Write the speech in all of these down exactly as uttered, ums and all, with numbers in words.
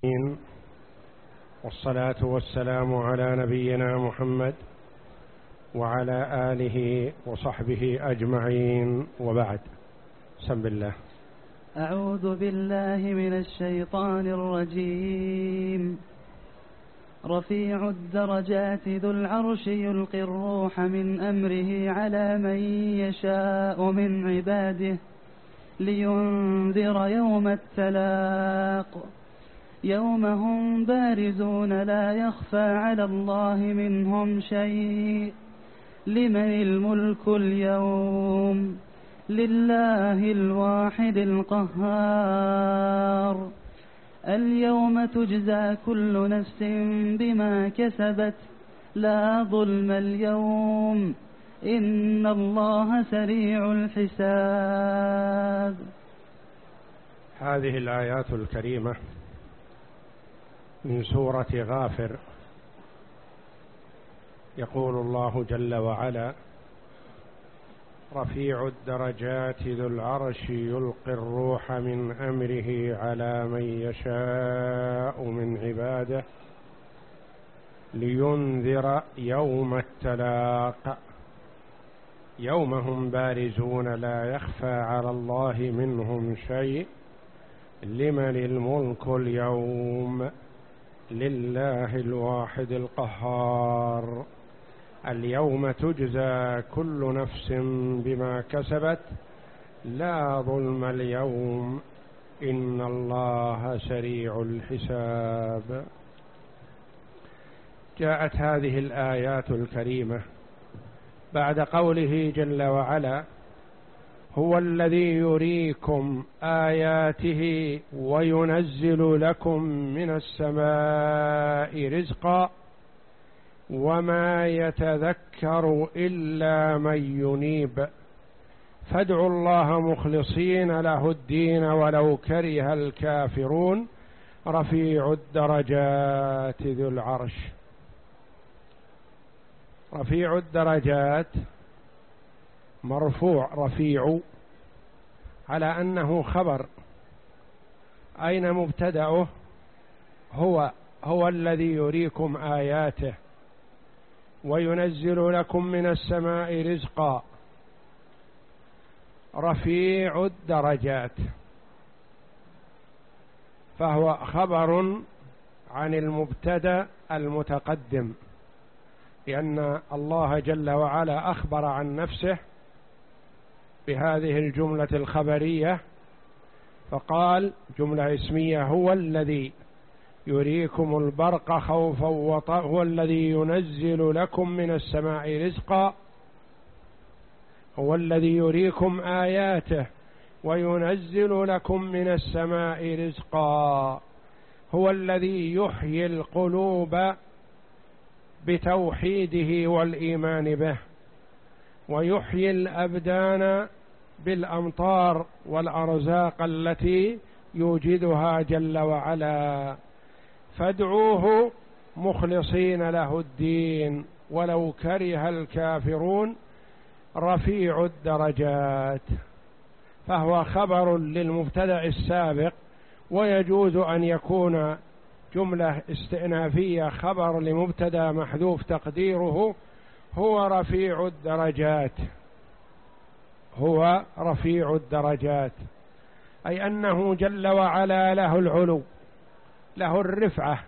والصلاة والسلام على نبينا محمد وعلى آله وصحبه أجمعين، وبعد. بسم الله. أعوذ بالله من الشيطان الرجيم. رفيع الدرجات ذو العرش يلقي الروح من أمره على من يشاء من عباده لينذر يوم التلاق يوم هم بارزون لا يخفى على الله منهم شيء. لمن الملك اليوم؟ لله الواحد القهار. اليوم تجزى كل نفس بما كسبت لا ظلم اليوم إن الله سريع الحساب. هذه الآيات الكريمة من سورة غافر. يقول الله جل وعلا: رفيع الدرجات ذو العرش يلقي الروح من أمره على من يشاء من عباده لينذر يوم التلاق يوم هم بارزون لا يخفى على الله منهم شيء. لمن الملك اليوم؟ لله الواحد القهار. اليوم تجزى كل نفس بما كسبت لا ظلم اليوم إن الله سريع الحساب. جاءت هذه الآيات الكريمة بعد قوله جل وعلا: هو الذي يريكم آياته وينزل لكم من السماء رزقا وما يتذكر إلا من ينيب فادعوا الله مخلصين له الدين ولو كره الكافرون. رفيع الدرجات ذو العرش. رفيع الدرجات مرفوع رفيع على أنه خبر. أين مبتدأه؟ هو هو الذي يريكم آياته وينزل لكم من السماء رزقا. رفيع الدرجات، فهو خبر عن المبتدأ المتقدم، لأن الله جل وعلا أخبر عن نفسه بهذه الجملة الخبرية فقال جملة اسمية: هو الذي يريكم البرق خوفا وطمعا هو الذي ينزل لكم من السماء رزقا. هو الذي يريكم آياته وينزل لكم من السماء رزقا. هو الذي يحيي القلوب بتوحيده والإيمان به ويحيي الأبدان بالأمطار والأرزاق التي يوجدها جل وعلا. فادعوه مخلصين له الدين ولو كره الكافرون. رفيع الدرجات، فهو خبر للمبتدأ السابق، ويجوز أن يكون جملة استئنافية خبر لمبتدأ محذوف تقديره هو رفيع الدرجات. هو رفيع الدرجات، أي أنه جل وعلا له العلو، له الرفعة،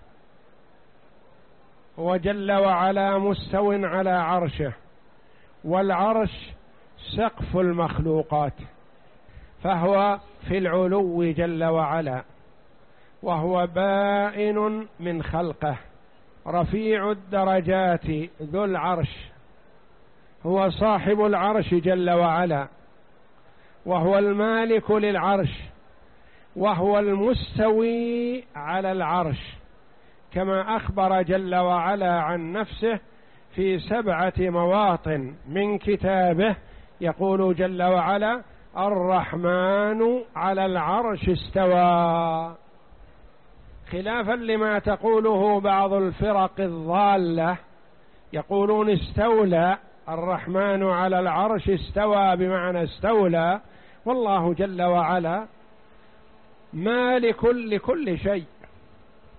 هو جل وعلا مستو على عرشه، والعرش سقف المخلوقات، فهو في العلو جل وعلا، وهو بائن من خلقه. رفيع الدرجات ذو العرش، هو صاحب العرش جل وعلا، وهو المالك للعرش، وهو المستوي على العرش، كما أخبر جل وعلا عن نفسه في سبعة مواطن من كتابه. يقول جل وعلا: الرحمن على العرش استوى، خلافا لما تقوله بعض الفرق الضالة، يقولون استولى. الرحمن على العرش استوى بمعنى استولى، والله جل وعلا مالك لكل شيء،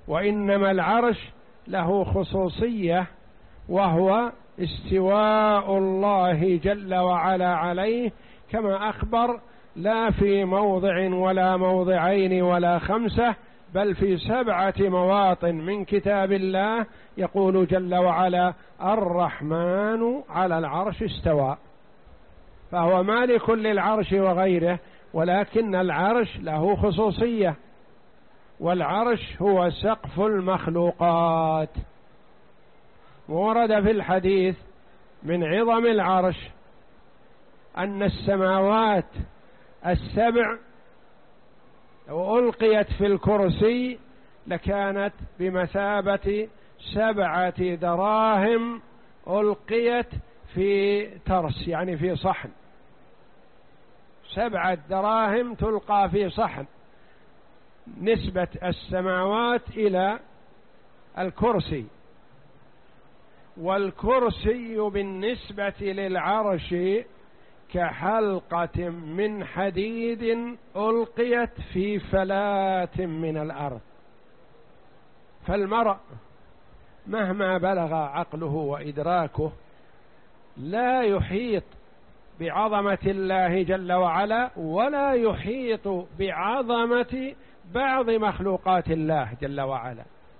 وإنما العرش له خصوصية، وهو استواء الله جل وعلا عليه، كما أخبر لا في موضع ولا موضعين ولا خمسة، بل في سبعة مواطن من كتاب الله يقول جل وعلا: الرحمن على العرش استوى. فهو مالك للعرش وغيره، ولكن العرش له خصوصية، والعرش هو سقف المخلوقات. ورد في الحديث من عظم العرش أن السماوات السبع لو ألقيت في الكرسي لكانت بمثابة سبعة دراهم ألقيت في ترس، يعني في صحن. سبعة دراهم تلقى في صحن، نسبة السماوات إلى الكرسي. والكرسي بالنسبة للعرش كحلقة من حديد ألقيت في فلاة من الأرض. فالمرء مهما بلغ عقله وإدراكه لا يحيط بعظمة الله جل وعلا، ولا يحيط بعظمة بعض مخلوقات الله جل وعلا.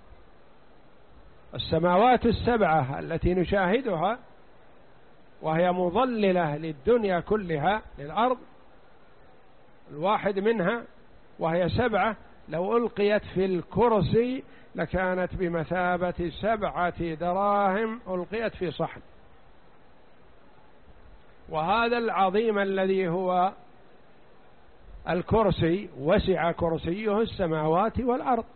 السماوات السبعة التي نشاهدها وهي مظللة للدنيا كلها، للأرض الواحد منها، وهي سبعة، لو ألقيت في الكرسي لكانت بمثابة سبعة دراهم ألقيت في صحن. وهذا العظيم الذي هو الكرسي وسع كرسيه السماوات والأرض.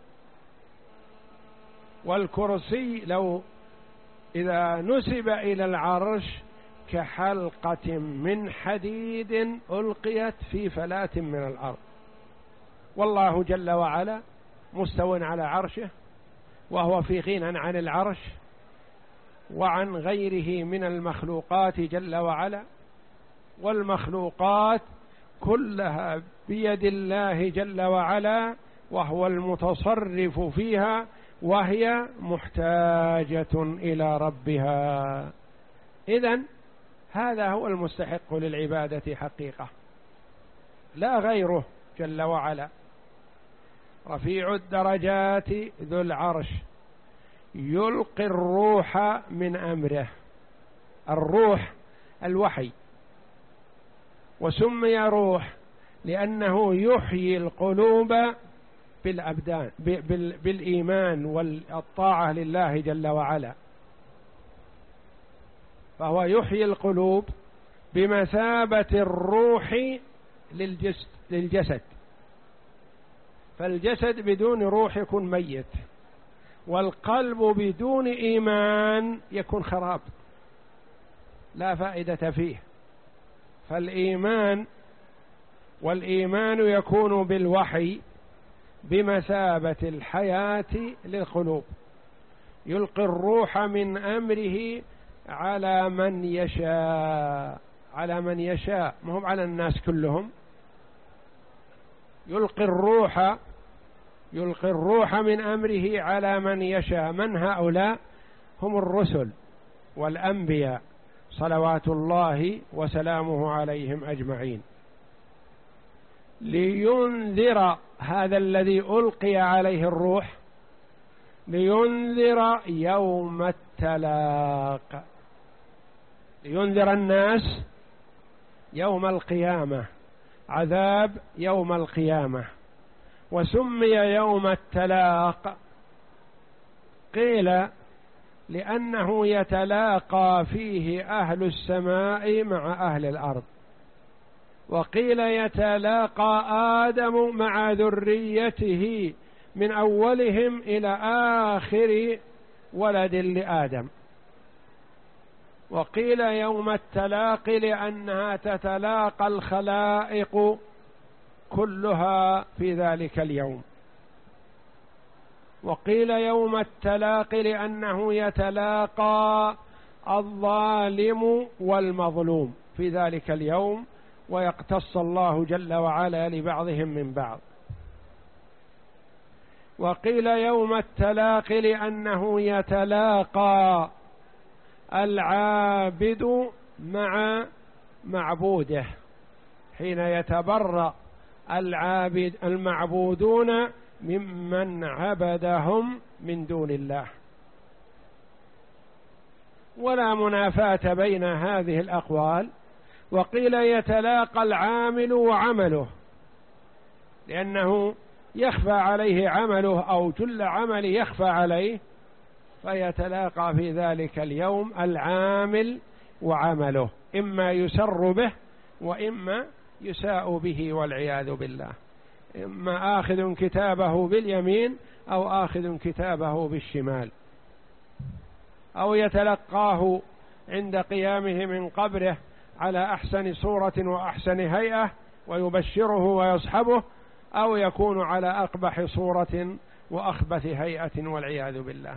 والكرسي لو إذا نسب إلى العرش كحلقة من حديد ألقيت في فلاة من الأرض. والله جل وعلا مستو على عرشه، وهو في غنى عن العرش وعن غيره من المخلوقات جل وعلا. والمخلوقات كلها بيد الله جل وعلا، وهو المتصرف فيها، وهي محتاجة إلى ربها. إذن هذا هو المستحق للعبادة حقيقة، لا غيره جل وعلا. رفيع الدرجات ذو العرش يلقي الروح من أمره. الروح الوحي، وسمي روح لأنه يحيي القلوب بالأبدان بالإيمان والطاعة لله جل وعلا. فهو يحيي القلوب بمثابة الروح للجسد. فالجسد بدون روح يكون ميت، والقلب بدون إيمان يكون خراب، لا فائدة فيه. فالإيمان والإيمان يكون بالوحي بمثابة الحياة للقلوب. يلقي الروح من أمره على من يشاء، على من يشاء، مهم على الناس كلهم. يلقي الروح يلقي الروح من أمره على من يشاء. من هؤلاء؟ هم الرسل والأنبياء صلوات الله وسلامه عليهم أجمعين، لينذر هذا الذي ألقي عليه الروح، لينذر يوم التلاق، لينذر الناس يوم القيامة، عذاب يوم القيامة. وسمي يوم التلاق قيل لأنه يتلاقى فيه أهل السماء مع أهل الأرض، وقيل يتلاقى آدم مع ذريته من أولهم إلى آخر ولد لآدم. وقيل يوم التلاقي لأنها تتلاقى الخلائق كلها في ذلك اليوم. وقيل يوم التلاقي لأنه يتلاقى الظالم والمظلوم في ذلك اليوم، ويقتص الله جل وعلا لبعضهم من بعض. وقيل يوم التلاق لأنه يتلاقى العابد مع معبوده، حين يتبرأ العابد المعبودون ممن عبدهم من دون الله. ولا منافاة بين هذه الأقوال. وقيل يتلاقى العامل وعمله، لأنه يخفى عليه عمله أو جل عمل يخفى عليه، فيتلاقى في ذلك اليوم العامل وعمله، إما يسر به وإما يساء به والعياذ بالله، إما آخذ كتابه باليمين أو آخذ كتابه بالشمال، أو يتلقاه عند قيامه من قبره على أحسن صورة وأحسن هيئة ويبشره ويصحبه، أو يكون على أقبح صورة وأخبث هيئة والعياذ بالله.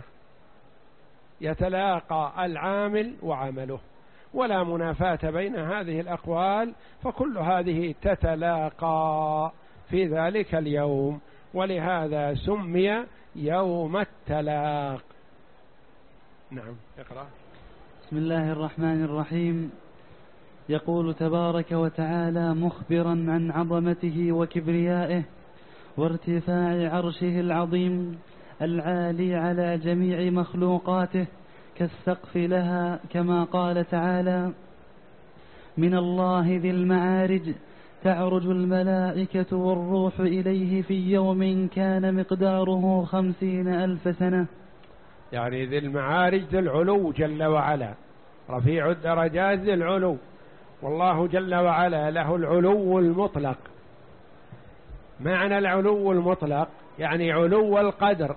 يتلاقى العامل وعمله، ولا منافاة بين هذه الأقوال، فكل هذه تتلاقى في ذلك اليوم، ولهذا سمي يوم التلاق. نعم، اقرأ. بسم الله الرحمن الرحيم. يقول تبارك وتعالى مخبرا عن عظمته وكبريائه وارتفاع عرشه العظيم العالي على جميع مخلوقاته كالسقف لها، كما قال تعالى: من الله ذي المعارج تعرج الملائكة والروح إليه في يوم كان مقداره خمسين ألف سنة. يعني ذي المعارج ذي العلو جل وعلا، رفيع الدرجات ذي العلو، والله جل وعلا له العلو المطلق. معنى العلو المطلق يعني علو القدر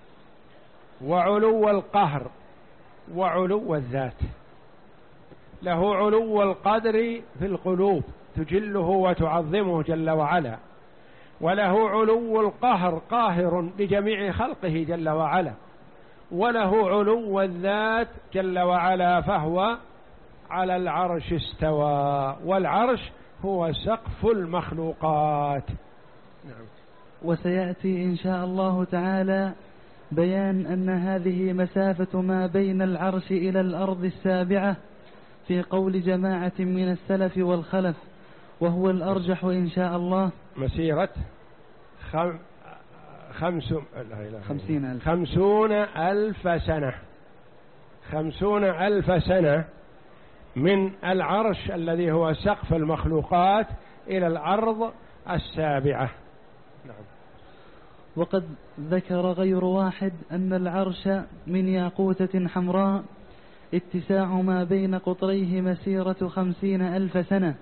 وعلو القهر وعلو الذات. له علو القدر في القلوب تجله وتعظمه جل وعلا، وله علو القهر قاهر لجميع خلقه جل وعلا، وله علو الذات جل وعلا، فهو على العرش استوى، والعرش هو سقف المخلوقات. نعم. وسيأتي إن شاء الله تعالى بيان أن هذه مسافة ما بين العرش إلى الأرض السابعة في قول جماعة من السلف والخلف، وهو الأرجح إن شاء الله. مسيرة خم... خمس... خمسين ألف. خمسون ألف سنة خمسون ألف سنة من العرش الذي هو سقف المخلوقات إلى الأرض السابعة. نعم. وقد ذكر غير واحد أن العرش من ياقوتة حمراء اتساع ما بين قطريه مسيرة خمسين ألف سنة،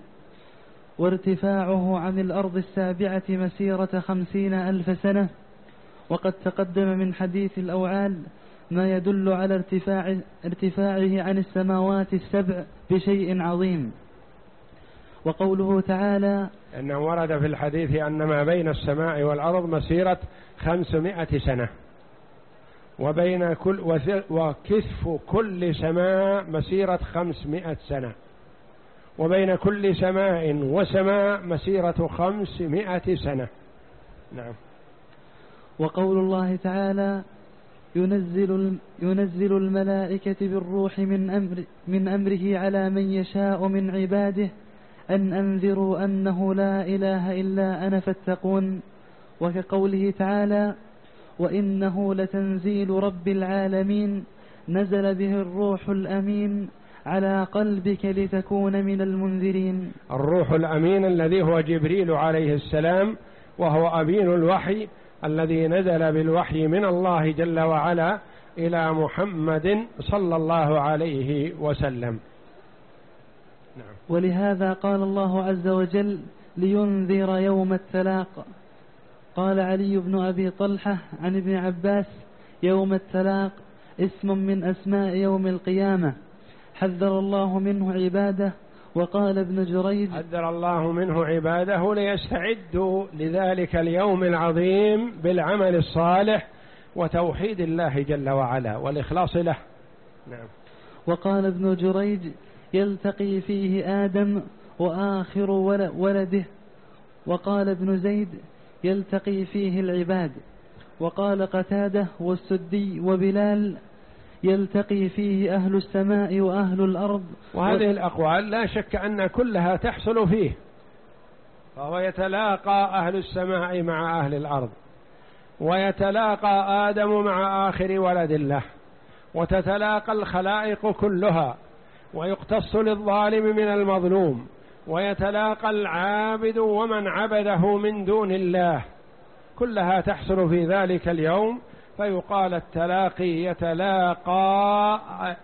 وارتفاعه عن الأرض السابعة مسيرة خمسين ألف سنة. وقد تقدم من حديث الأوعال ما يدل على ارتفاع ارتفاعه عن السماوات السبع بشيء عظيم. وقوله تعالى: أنه ورد في الحديث أن ما بين السماء والأرض مسيرة خمسمائة سنة، وبين كل وكثف كل سماء مسيرة خمسمائة سنة، وبين كل سماء وسماء مسيرة خمسمائة سنة. نعم. وقول الله تعالى: ينزل ينزل الملائكة بالروح من أمر من أمره على من يشاء من عباده أن أنذروا أنه لا إله إلا أنا فاتقون. وكقوله تعالى: وإنه لتنزيل رب العالمين نزل به الروح الأمين على قلبك لتكون من المنذرين. الروح الأمين الذي هو جبريل عليه السلام، وهو أمين الوحي الذي نزل بالوحي من الله جل وعلا إلى محمد صلى الله عليه وسلم. نعم. ولهذا قال الله عز وجل: لينذر يوم التلاق. قال علي بن أبي طلحة عن ابن عباس: يوم التلاق اسم من أسماء يوم القيامة حذر الله منه عباده. وقال ابن جريج: حذر الله منه عباده ليستعدوا لذلك اليوم العظيم بالعمل الصالح وتوحيد الله جل وعلا والإخلاص له. نعم. وقال ابن جريج: يلتقي فيه آدم وآخر ولده. وقال ابن زيد: يلتقي فيه العباد. وقال قتادة والسدي وبلال يلتقي فيه أهل السماء وأهل الأرض. وهذه الأقوال لا شك أن كلها تحصل فيه، فهو يتلاقى أهل السماء مع أهل الأرض، ويتلاقى آدم مع آخر ولد له، وتتلاقى الخلائق كلها، ويقتص للظالم من المظلوم، ويتلاقى العابد ومن عبده من دون الله، كلها تحصل في ذلك اليوم، فيقال التلاقي يتلاقى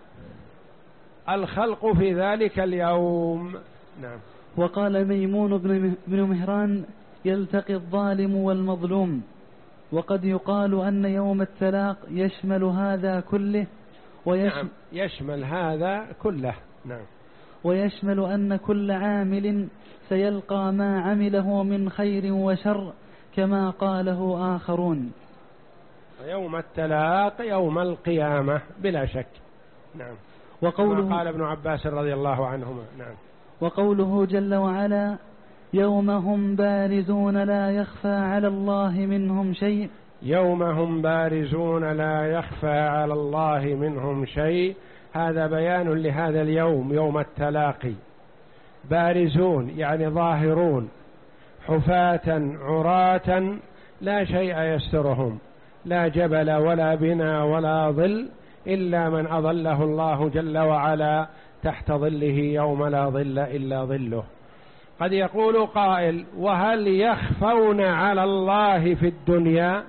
الخلق في ذلك اليوم. نعم. وقال ميمون بن مهران يلتقي الظالم والمظلوم. وقد يقال أن يوم التلاق يشمل هذا كله ويشمل نعم يشمل هذا كله. نعم. ويشمل أن كل عامل سيلقى ما عمله من خير وشر كما قاله آخرون. يوم التلاق يوم القيامة بلا شك. نعم. وقوله قال ابن عباس رضي الله عنهما. نعم. وقوله جل وعلا يوم هم بارزون لا يخفى على الله منهم شيء. يوم هم بارزون لا يخفى على الله منهم شيء، هذا بيان لهذا اليوم، يوم التلاقي. بارزون يعني ظاهرون، حفاة عراة لا شيء يسترهم، لا جبل ولا بنا ولا ظل إلا من أظله الله جل وعلا تحت ظله يوم لا ظل إلا ظله. قد يقول قائل وهل يخفون على الله في الدنيا؟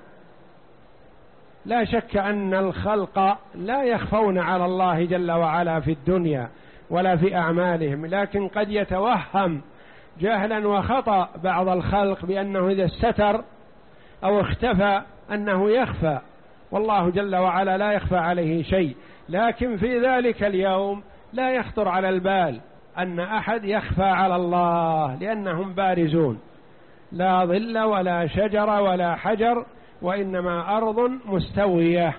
لا شك أن الخلق لا يخفون على الله جل وعلا في الدنيا ولا في أعمالهم، لكن قد يتوهم جهلا وخطأ بعض الخلق بأنه إذا استتر أو اختفى أنه يخفى، والله جل وعلا لا يخفى عليه شيء. لكن في ذلك اليوم لا يخطر على البال أن أحد يخفى على الله، لأنهم بارزون، لا ظل ولا شجر ولا حجر، وإنما أرض مستوية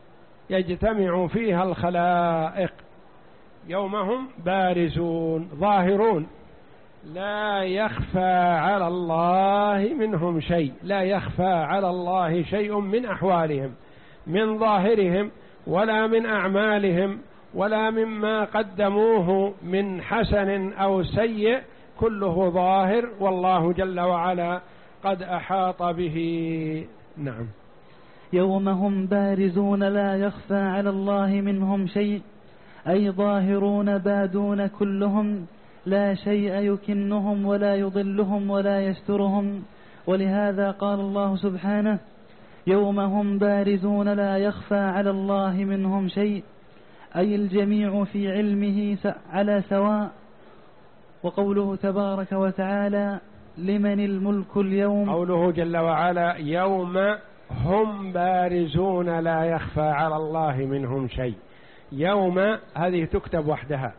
يجتمع فيها الخلائق. يومهم بارزون ظاهرون لا يخفى على الله منهم شيء، لا يخفى على الله شيء من أحوالهم، من ظاهرهم ولا من أعمالهم ولا مما قدموه من حسن أو سيء، كله ظاهر والله جل وعلا قد أحاط به. نعم. يوم هم بارزون لا يخفى على الله منهم شيء، أي ظاهرون بادون كلهم، لا شيء يكنهم ولا يضلهم ولا يسترهم. ولهذا قال الله سبحانه يوم هم بارزون لا يخفى على الله منهم شيء، أي الجميع في علمه على سواء. وقوله تبارك وتعالى لمن الملك اليوم، قوله جل وعلا يوم هم بارزون لا يخفى على الله منهم شيء. يوم هذه تكتب وحدها،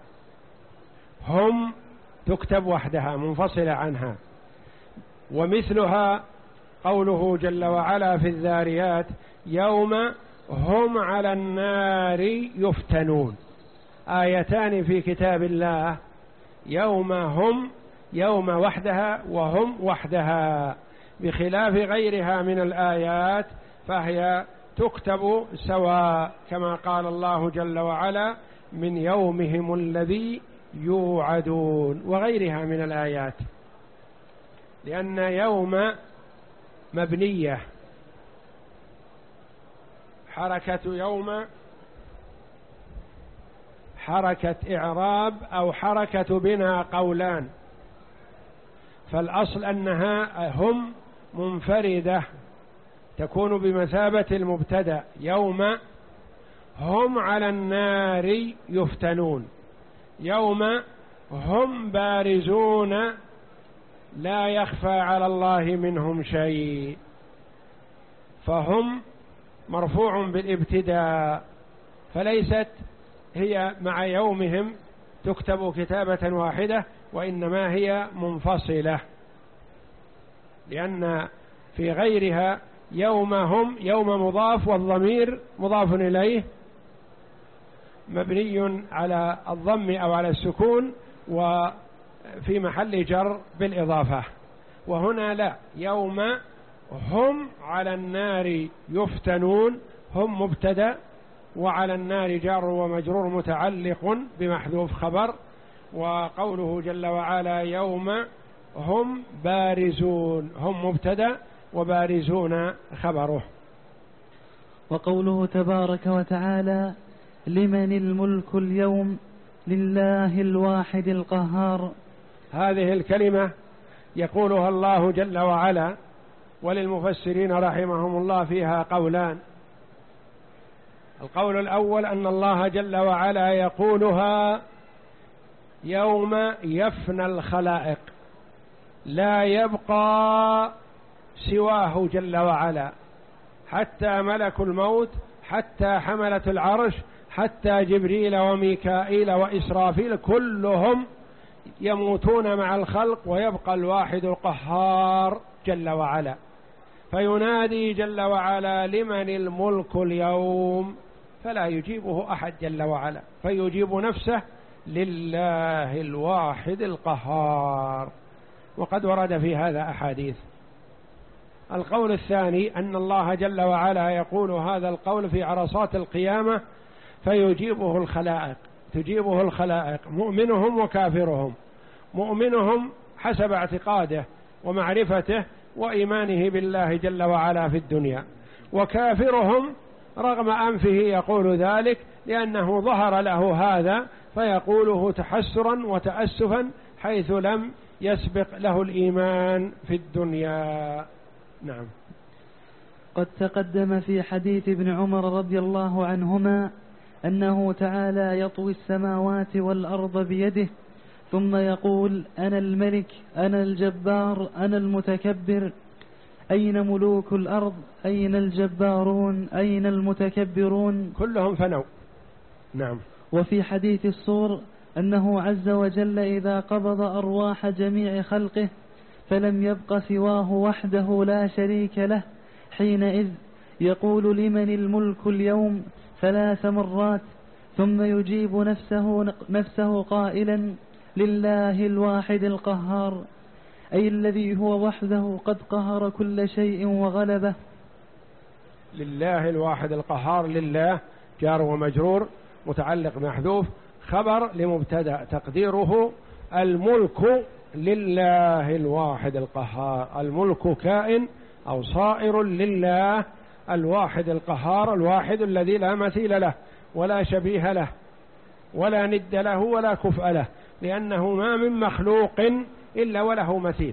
هم تكتب وحدها منفصلة عنها. ومثلها قوله جل وعلا في الذاريات يوم هم على النار يفتنون. آيتان في كتاب الله، يوم هم يوم وحدها وهم وحدها، بخلاف غيرها من الآيات فهي تكتب سواء، كما قال الله جل وعلا من يومهم الذي يوعدون، وغيرها من الآيات، لأن يوم مبنية، حركة يوم حركة إعراب أو حركة بنا قولان، فالأصل أنها هم منفردة تكون بمثابة المبتدأ، يوم هم على النار يفتنون، يوم هم بارزون لا يخفى على الله منهم شيء، فهم مرفوع بالابتداء، فليست هي مع يومهم تكتب كتابة واحدة، وإنما هي منفصلة، لأن في غيرها يوم هم يوم مضاف والضمير مضاف إليه مبني على الضم أو على السكون وفي محل جر بالإضافة. وهنا لا، يوم هم على النار يفتنون هم مبتدأ، وعلى النار جار ومجرور متعلق بمحذوف خبر. وقوله جل وعلا يوم هم بارزون هم مبتدأ وبارزون خبره. وقوله تبارك وتعالى لمن الملك اليوم لله الواحد القهار. هذه الكلمة يقولها الله جل وعلا، وللمفسرين رحمهم الله فيها قولان. القول الأول أن الله جل وعلا يقولها يوم يفنى الخلائق، لا يبقى سواه جل وعلا، حتى ملك الموت، حتى حملة العرش، حتى جبريل وميكائيل وإسرافيل، كلهم يموتون مع الخلق، ويبقى الواحد القهار جل وعلا. فينادي جل وعلا لمن الملك اليوم، فلا يجيبه أحد جل وعلا، فيجيب نفسه لله الواحد القهار. وقد ورد في هذا أحاديث. القول الثاني أن الله جل وعلا يقول هذا القول في عرصات القيامة، فيجيبه الخلائق، تجيبه الخلائق مؤمنهم وكافرهم. مؤمنهم حسب اعتقاده ومعرفته وإيمانه بالله جل وعلا في الدنيا، وكافرهم رغم أنفه يقول ذلك لأنه ظهر له هذا، فيقوله تحسرا وتأسفا حيث لم يسبق له الإيمان في الدنيا. نعم. قد تقدم في حديث ابن عمر رضي الله عنهما أنه تعالى يطوي السماوات والأرض بيده، ثم يقول أنا الملك أنا الجبار أنا المتكبر، أين ملوك الأرض أين الجبارون أين المتكبرون، كلهم فنوا. نعم. وفي حديث الصور أنه عز وجل إذا قبض أرواح جميع خلقه فلم يبق سواه وحده لا شريك له، حينئذ يقول لمن الملك اليوم ثلاث مرات، ثم يجيب نفسه, نفسه قائلا لله الواحد القهار، أي الذي هو وحده قد قهر كل شيء وغلبه. لله الواحد القهار، لله جار ومجرور متعلق محذوف، خبر لمبتدأ تقديره الملك لله الواحد القهار. الملك كائن أو صائر لله الواحد القهار، الواحد الذي لا مثيل له ولا شبيه له ولا ند له ولا كفء له، لأنه ما من مخلوق إلا وله مثيل.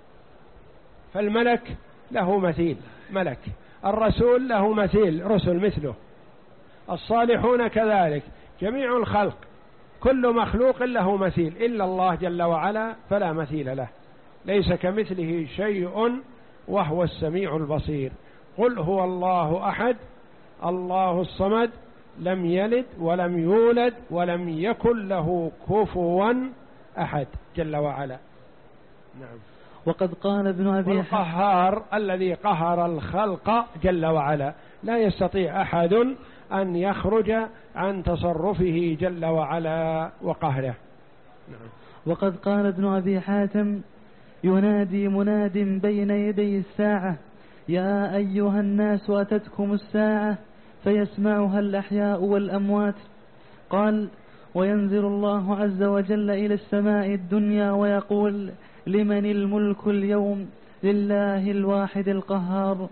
فالملك له مثيل ملك، الرسول له مثيل رسل مثله، الصالحون كذلك، جميع الخلق كل مخلوق له مثيل إلا الله جل وعلا فلا مثيل له، ليس كمثله شيء وهو السميع البصير. قل هو الله أحد الله الصمد لم يلد ولم يولد ولم يكن له كفوا أحد جل وعلا. نعم. وقد قال ابن أبي والقهار الذي قهر الخلق جل وعلا، لا يستطيع أحد أن يخرج عن تصرفه جل وعلا وقهره. نعم. وقد قال ابن أبي حاتم ينادي مناد بين يدي الساعة يا أيها الناس أتتكم الساعة فيسمعها الأحياء والأموات. قال وينزل الله عز وجل إلى السماء الدنيا ويقول لمن الملك اليوم لله الواحد القهار.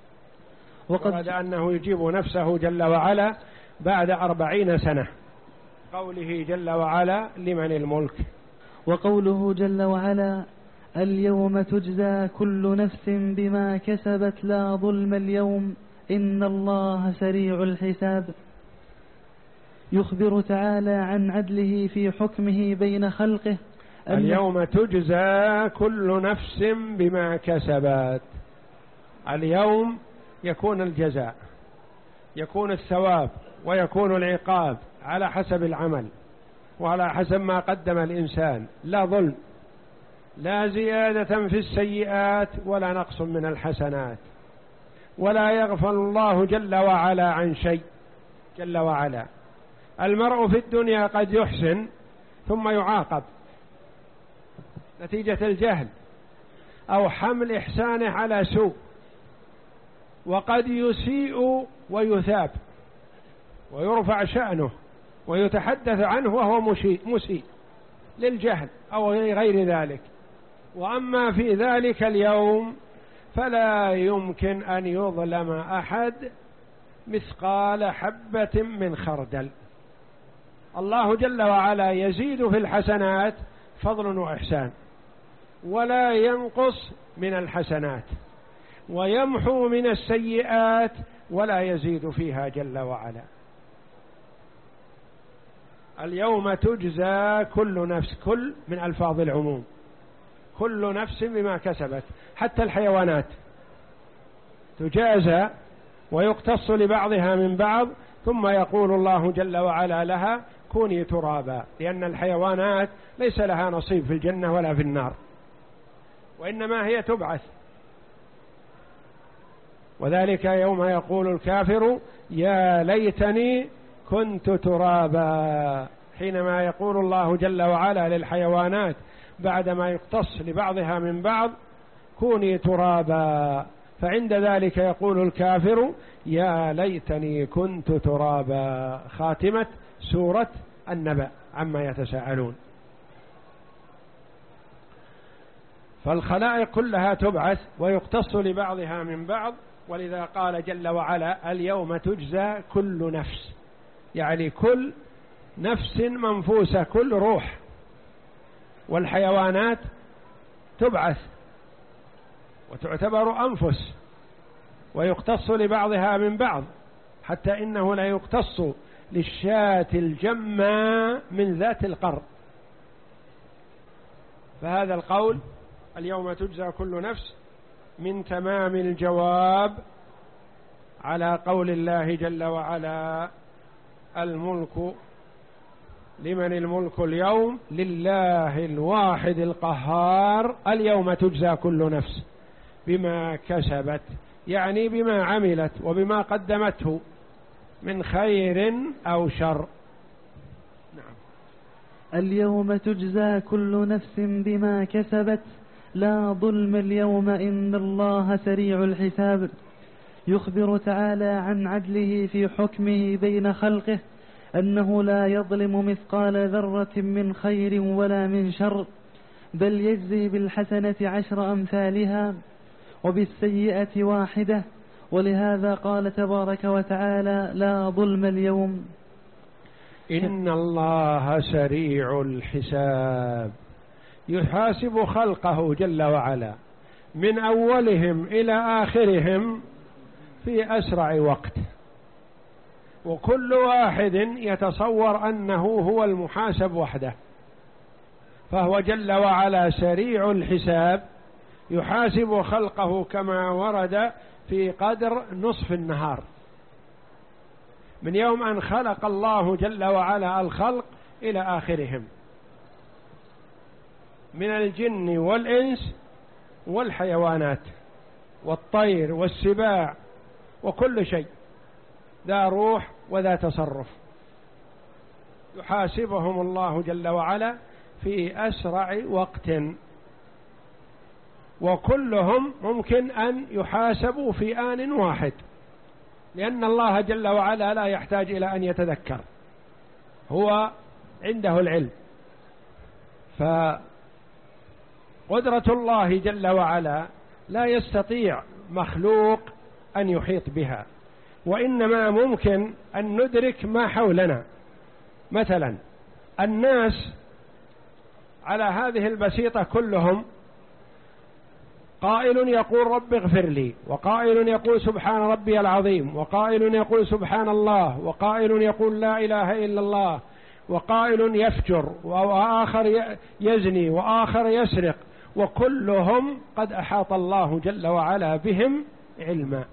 وقد ورد أنه يجيب نفسه جل وعلا بعد أربعين سنة، قوله جل وعلا لمن الملك. وقوله جل وعلا اليوم تجزى كل نفس بما كسبت لا ظلم اليوم إن الله سريع الحساب. يخبر تعالى عن عدله في حكمه بين خلقه. اليوم تجزى كل نفس بما كسبت. اليوم يكون الجزاء، يكون الثواب، ويكون العقاب على حسب العمل وعلى حسب ما قدم الإنسان، لا ظلم، لا زيادة في السيئات ولا نقص من الحسنات، ولا يغفل الله جل وعلا عن شيء جل وعلا. المرء في الدنيا قد يحسن ثم يعاقب نتيجة الجهل أو حمل إحسانه على سوء وقد يسيء ويثاب ويرفع شأنه ويتحدث عنه وهو مسيء للجهل أو غير ذلك. وأما في ذلك اليوم فلا يمكن أن يظلم أحد مثقال حبة من خردل. الله جل وعلا يزيد في الحسنات فضل وإحسان ولا ينقص من الحسنات، ويمحو من السيئات ولا يزيد فيها جل وعلا. اليوم تجزى كل نفس، كل من ألفاظ العموم، كل نفس بما كسبت، حتى الحيوانات تجازى ويقتص لبعضها من بعض، ثم يقول الله جل وعلا لها كوني ترابا، لأن الحيوانات ليس لها نصيب في الجنة ولا في النار، وإنما هي تبعث. وذلك يوم يقول الكافر يا ليتني كنت ترابا، حينما يقول الله جل وعلا للحيوانات بعدما يقتص لبعضها من بعض كوني ترابا، فعند ذلك يقول الكافر يا ليتني كنت ترابا. خاتمة سورة النبأ عما يتساءلون. فالخلائق كلها تبعث ويقتص لبعضها من بعض، ولذا قال جل وعلا اليوم تجزى كل نفس، يعني كل نفس منفوسة، كل روح. والحيوانات تبعث وتعتبر أنفس ويقتص لبعضها من بعض، حتى إنه لا يقتص للشاة الجمة من ذات القرن. فهذا القول اليوم تجزى كل نفس من تمام الجواب على قول الله جل وعلا الملك لمن الملك اليوم لله الواحد القهار. اليوم تجزى كل نفس بما كسبت، يعني بما عملت وبما قدمته من خير أو شر. نعم. اليوم تجزى كل نفس بما كسبت لا ظلم اليوم إن الله سريع الحساب. يخبر تعالى عن عدله في حكمه بين خلقه أنه لا يظلم مثقال ذرة من خير ولا من شر، بل يجزي بالحسنة عشر أمثالها وبالسيئة واحدة. ولهذا قال تبارك وتعالى لا ظلم اليوم إن الله سريع الحساب، يحاسب خلقه جل وعلا من أولهم إلى آخرهم في أسرع وقت، وكل واحد يتصور أنه هو المحاسب وحده، فهو جل وعلا سريع الحساب يحاسب خلقه كما ورد في قدر نصف النهار، من يوم أن خلق الله جل وعلا الخلق إلى آخرهم من الجن والإنس والحيوانات والطير والسباع وكل شيء ذا روح وذا تصرف، يحاسبهم الله جل وعلا في أسرع وقت، وكلهم ممكن أن يحاسبوا في آن واحد، لأن الله جل وعلا لا يحتاج إلى أن يتذكر، هو عنده العلم. فقدرة الله جل وعلا لا يستطيع مخلوق أن يحيط بها، وإنما ممكن أن ندرك ما حولنا. مثلا الناس على هذه البسيطة كلهم قائل يقول رب اغفر لي، وقائل يقول سبحان ربي العظيم، وقائل يقول سبحان الله، وقائل يقول لا إله إلا الله، وقائل يفجر، وآخر يزني، وآخر يسرق، وكلهم قد أحاط الله جل وعلا بهم علما،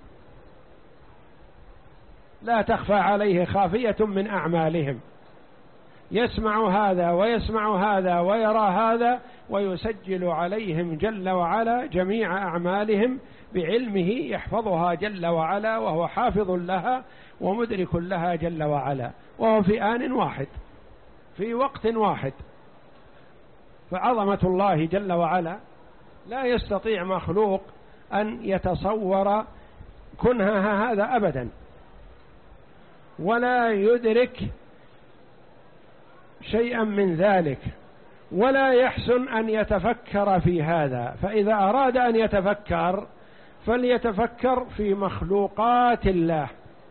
لا تخفى عليه خافية من أعمالهم، يسمع هذا ويسمع هذا ويرى هذا، ويسجل عليهم جل وعلا جميع أعمالهم بعلمه، يحفظها جل وعلا وهو حافظ لها ومدرك لها جل وعلا، وهو في آن واحد في وقت واحد. فعظمة الله جل وعلا لا يستطيع مخلوق أن يتصور كنهها هذا أبدا، ولا يدرك شيئا من ذلك، ولا يحسن أن يتفكر في هذا. فإذا أراد أن يتفكر فليتفكر في مخلوقات الله،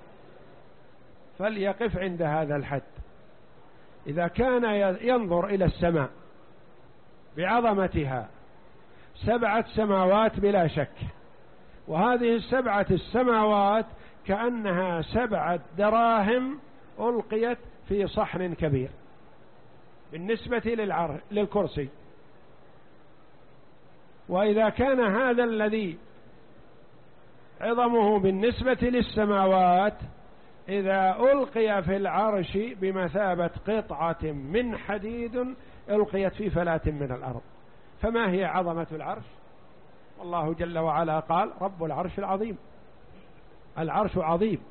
فليقف عند هذا الحد. إذا كان ينظر إلى السماء بعظمتها، سبعة سماوات بلا شك، وهذه السبعة السماوات كأنها سبعة دراهم ألقيت في صحن كبير بالنسبة للعر... للكرسي. وإذا كان هذا الذي عظمه بالنسبة للسماوات إذا ألقي في العرش بمثابة قطعة من حديد ألقيت في فلاة من الأرض، فما هي عظمة العرش؟ والله جل وعلا قال رب العرش العظيم، العرش عظيم.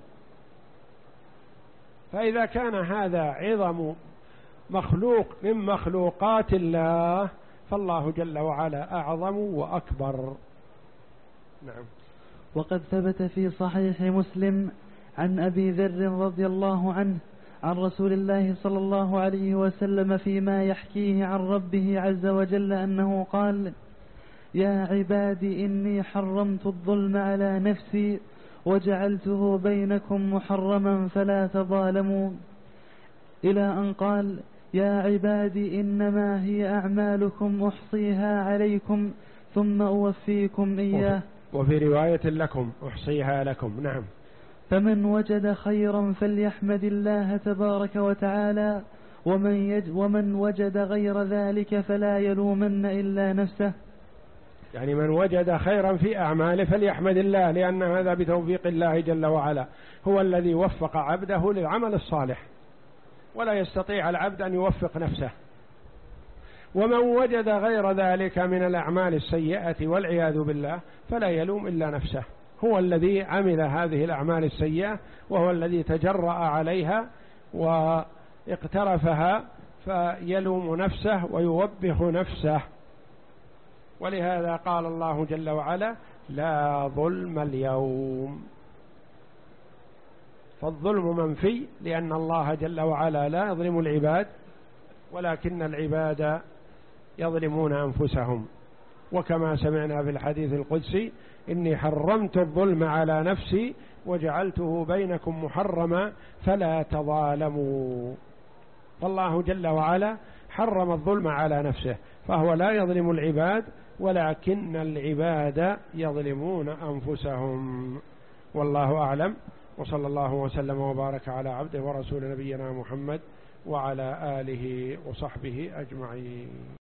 فإذا كان هذا عظم مخلوق من مخلوقات الله فالله جل وعلا أعظم وأكبر. نعم. وقد ثبت في صحيح مسلم عن أبي ذر رضي الله عنه عن رسول الله صلى الله عليه وسلم فيما يحكيه عن ربه عز وجل أنه قال: يا عبادي إني حرمت الظلم على نفسي وجعلته بينكم محرما فلا تظالموا، إلى أن قال: يا عبادي إنما هي أعمالكم أحصيها عليكم ثم أوفيكم إياه. وفي رواية لكم أحصيها لكم. نعم. فمن وجد خيرا فليحمد الله تبارك وتعالى، ومن, يج ومن وجد غير ذلك فلا يلومن إلا نفسه. يعني من وجد خيرا في أعماله فليحمد الله، لأن هذا بتوفيق الله جل وعلا، هو الذي وفق عبده للعمل الصالح، ولا يستطيع العبد أن يوفق نفسه. ومن وجد غير ذلك من الأعمال السيئة والعياذ بالله فلا يلوم إلا نفسه، هو الذي عمل هذه الأعمال السيئة وهو الذي تجرأ عليها واقترفها، فيلوم نفسه ويوبخ نفسه. ولهذا قال الله جل وعلا: لا ظلم اليوم. فالظلم منفي، لأن الله جل وعلا لا يظلم العباد، ولكن العباد يظلمون أنفسهم. وكما سمعنا في الحديث القدسي: إني حرمت الظلم على نفسي وجعلته بينكم محرما فلا تظالموا. فالله جل وعلا حرم الظلم على نفسه، فهو لا يظلم العباد، ولكن العباد يظلمون أنفسهم. والله أعلم، وصلى الله وسلم وبارك على عبده ورسول نبينا محمد وعلى آله وصحبه أجمعين.